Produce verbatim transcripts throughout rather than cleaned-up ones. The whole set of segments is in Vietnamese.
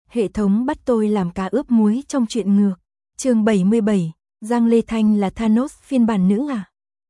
Hệ thống bắt tôi làm cá ướp muối trong chuyện ngược. Chương bảy mươi bảy, Giang Lê Thanh là Thanos phiên bản nữ à?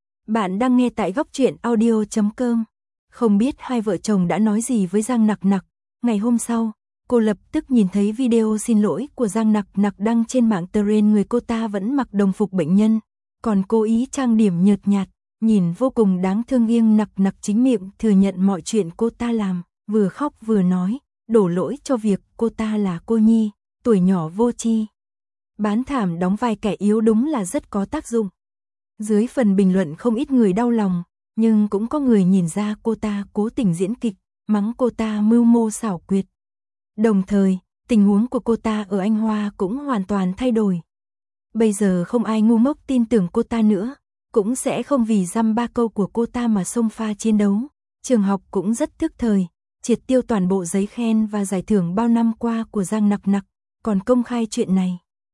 Bạn đang nghe tại góc truyện audio chấm com. Không biết hai vợ chồng đã nói gì với Giang Nặc Nặc. Ngày hôm sau, cô lập tức nhìn thấy video xin lỗi của Giang Nặc Nặc đăng trên mạng Tren, người cô ta vẫn mặc đồng phục bệnh nhân, còn cố ý trang điểm nhợt nhạt, nhìn vô cùng đáng thương. Riêng Nặc Nặc chính miệng thừa nhận mọi chuyện cô ta làm, vừa khóc vừa nói, đổ lỗi cho việc cô ta là cô nhi, tuổi nhỏ vô tri. Bán thảm đóng vai kẻ yếu đúng là rất có tác dụng. Dưới phần bình luận không ít người đau lòng, nhưng cũng có người nhìn ra cô ta cố tình diễn kịch, mắng cô ta mưu mô xảo quyệt. Đồng thời, tình huống của cô ta ở Anh Hoa cũng hoàn toàn thay đổi. Bây giờ không ai ngu ngốc tin tưởng cô ta nữa, cũng sẽ không vì dăm ba câu của cô ta mà xông pha chiến đấu. Trường học cũng rất thức thời, triệt tiêu toàn bộ giấy khen và giải thưởng bao năm qua của Giang Nặc Nặc, còn công khai chuyện này.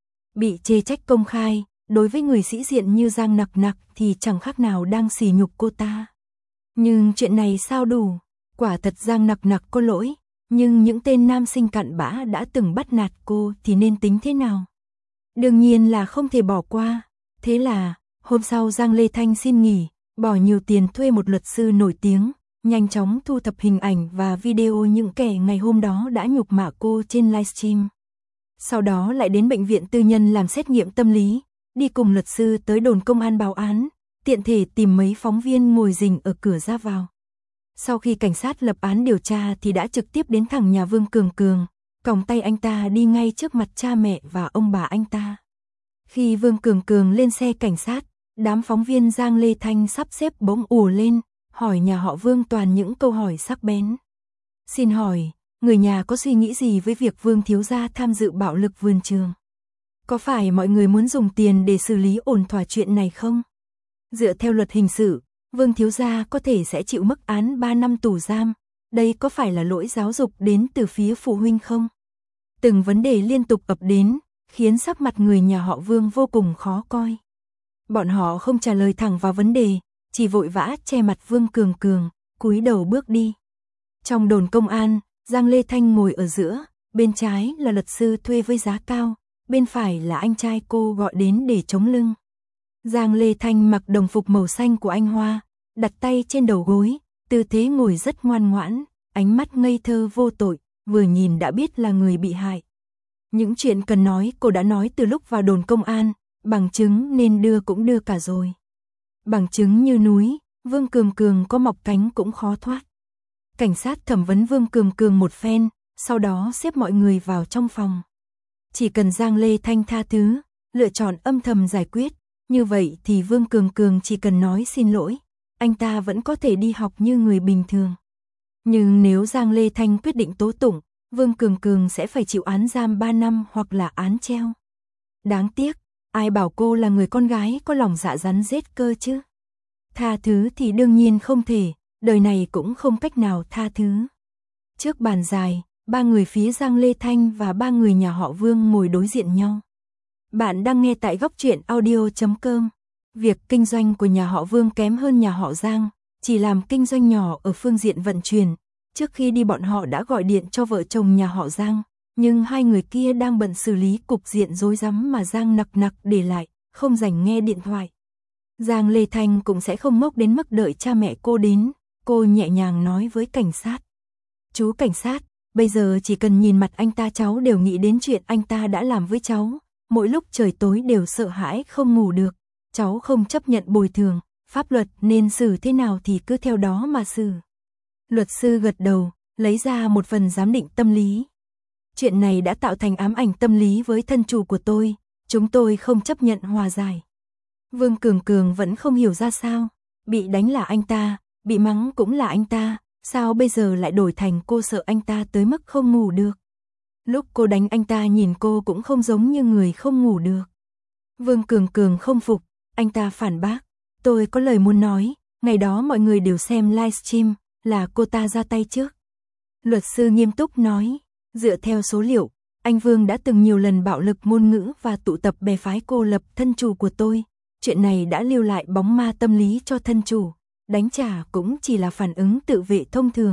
Bị chê trách công khai, đối với người sĩ diện như Giang Nặc Nặc thì chẳng khác nào đang sỉ nhục cô ta. Nhưng chuyện này sao đủ? Quả thật Giang Nặc Nặc có lỗi, nhưng những tên nam sinh cặn bã đã từng bắt nạt cô thì nên tính thế nào? Đương nhiên là không thể bỏ qua. Thế là, hôm sau Giang Lê Thanh xin nghỉ, bỏ nhiều tiền thuê một luật sư nổi tiếng, nhanh chóng thu thập hình ảnh và video những kẻ ngày hôm đó đã nhục mạ cô trên livestream. Sau đó lại đến bệnh viện tư nhân làm xét nghiệm tâm lý, đi cùng luật sư tới đồn công an báo án, tiện thể tìm mấy phóng viên ngồi rình ở cửa ra vào. Sau khi cảnh sát lập án điều tra thì đã trực tiếp đến thẳng nhà Vương Cường Cường, còng tay anh ta đi ngay trước mặt cha mẹ và ông bà anh ta. Khi Vương Cường Cường lên xe cảnh sát, đám phóng viên Giang Lê Thanh sắp xếp bỗng ùa lên, hỏi nhà họ Vương toàn những câu hỏi sắc bén. Xin hỏi, người nhà có suy nghĩ gì với việc Vương thiếu gia tham dự bạo lực vườn trường? Có phải mọi người muốn dùng tiền để xử lý ổn thỏa chuyện này không? Dựa theo luật hình sự, Vương thiếu gia có thể sẽ chịu mức án ba năm tù giam, đây có phải là lỗi giáo dục đến từ phía phụ huynh không? Từng vấn đề liên tục ập đến, khiến sắc mặt người nhà họ Vương vô cùng khó coi. Bọn họ không trả lời thẳng vào vấn đề, chỉ vội vã che mặt Vương Cường Cường, cúi đầu bước đi. Trong đồn công an, Giang Lê Thanh ngồi ở giữa, bên trái là luật sư thuê với giá cao, bên phải là anh trai cô gọi đến để chống lưng. Giang Lê Thanh mặc đồng phục màu xanh của Anh Hoa, đặt tay trên đầu gối, tư thế ngồi rất ngoan ngoãn, ánh mắt ngây thơ vô tội, vừa nhìn đã biết là người bị hại. Những chuyện cần nói cô đã nói từ lúc vào đồn công an, bằng chứng nên đưa cũng đưa cả rồi. Bằng chứng như núi, Vương Cường Cường có mọc cánh cũng khó thoát. Cảnh sát thẩm vấn Vương Cường Cường một phen, sau đó xếp mọi người vào trong phòng. Chỉ cần Giang Lê Thanh tha thứ, lựa chọn âm thầm giải quyết, như vậy thì Vương Cường Cường chỉ cần nói xin lỗi, anh ta vẫn có thể đi học như người bình thường. Nhưng nếu Giang Lê Thanh quyết định tố tụng, Vương Cường Cường sẽ phải chịu án giam ba năm hoặc là án treo. Đáng tiếc, ai bảo cô là người con gái có lòng dạ rắn rết cơ chứ? Tha thứ thì đương nhiên không thể, đời này cũng không cách nào tha thứ. Trước bàn dài, ba người phía Giang Lê Thanh và ba người nhà họ Vương ngồi đối diện nhau. Bạn đang nghe tại góc truyện audio chấm com. Việc kinh doanh của nhà họ Vương kém hơn nhà họ Giang, chỉ làm kinh doanh nhỏ ở phương diện vận chuyển. Trước khi đi bọn họ đã gọi điện cho vợ chồng nhà họ Giang, nhưng hai người kia đang bận xử lý cục diện rối rắm mà Giang Nặc Nặc để lại, không rảnh nghe điện thoại. Giang Lê Thanh cũng sẽ không ngốc đến mức đợi cha mẹ cô đến, cô nhẹ nhàng nói với cảnh sát. Chú cảnh sát, bây giờ chỉ cần nhìn mặt anh ta cháu đều nghĩ đến chuyện anh ta đã làm với cháu, mỗi lúc trời tối đều sợ hãi không ngủ được, cháu không chấp nhận bồi thường, pháp luật nên xử thế nào thì cứ theo đó mà xử. Luật sư gật đầu, lấy ra một phần giám định tâm lý. Chuyện này đã tạo thành ám ảnh tâm lý với thân chủ của tôi, chúng tôi không chấp nhận hòa giải. Vương Cường Cường vẫn không hiểu ra sao, bị đánh là anh ta, bị mắng cũng là anh ta, sao bây giờ lại đổi thành cô sợ anh ta tới mức không ngủ được. Lúc cô đánh anh ta nhìn cô cũng không giống như người không ngủ được. Vương Cường Cường không phục, anh ta phản bác, tôi có lời muốn nói, ngày đó mọi người đều xem livestream, là cô ta ra tay trước. Luật sư nghiêm túc nói, dựa theo số liệu, anh Vương đã từng nhiều lần bạo lực ngôn ngữ và tụ tập bè phái cô lập thân chủ của tôi. Chuyện này đã lưu lại bóng ma tâm lý cho thân chủ, đánh trả cũng chỉ là phản ứng tự vệ thông thường,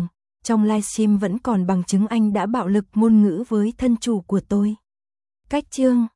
Trong livestream vẫn còn bằng chứng anh đã bạo lực ngôn ngữ với thân chủ của tôi. Cách chương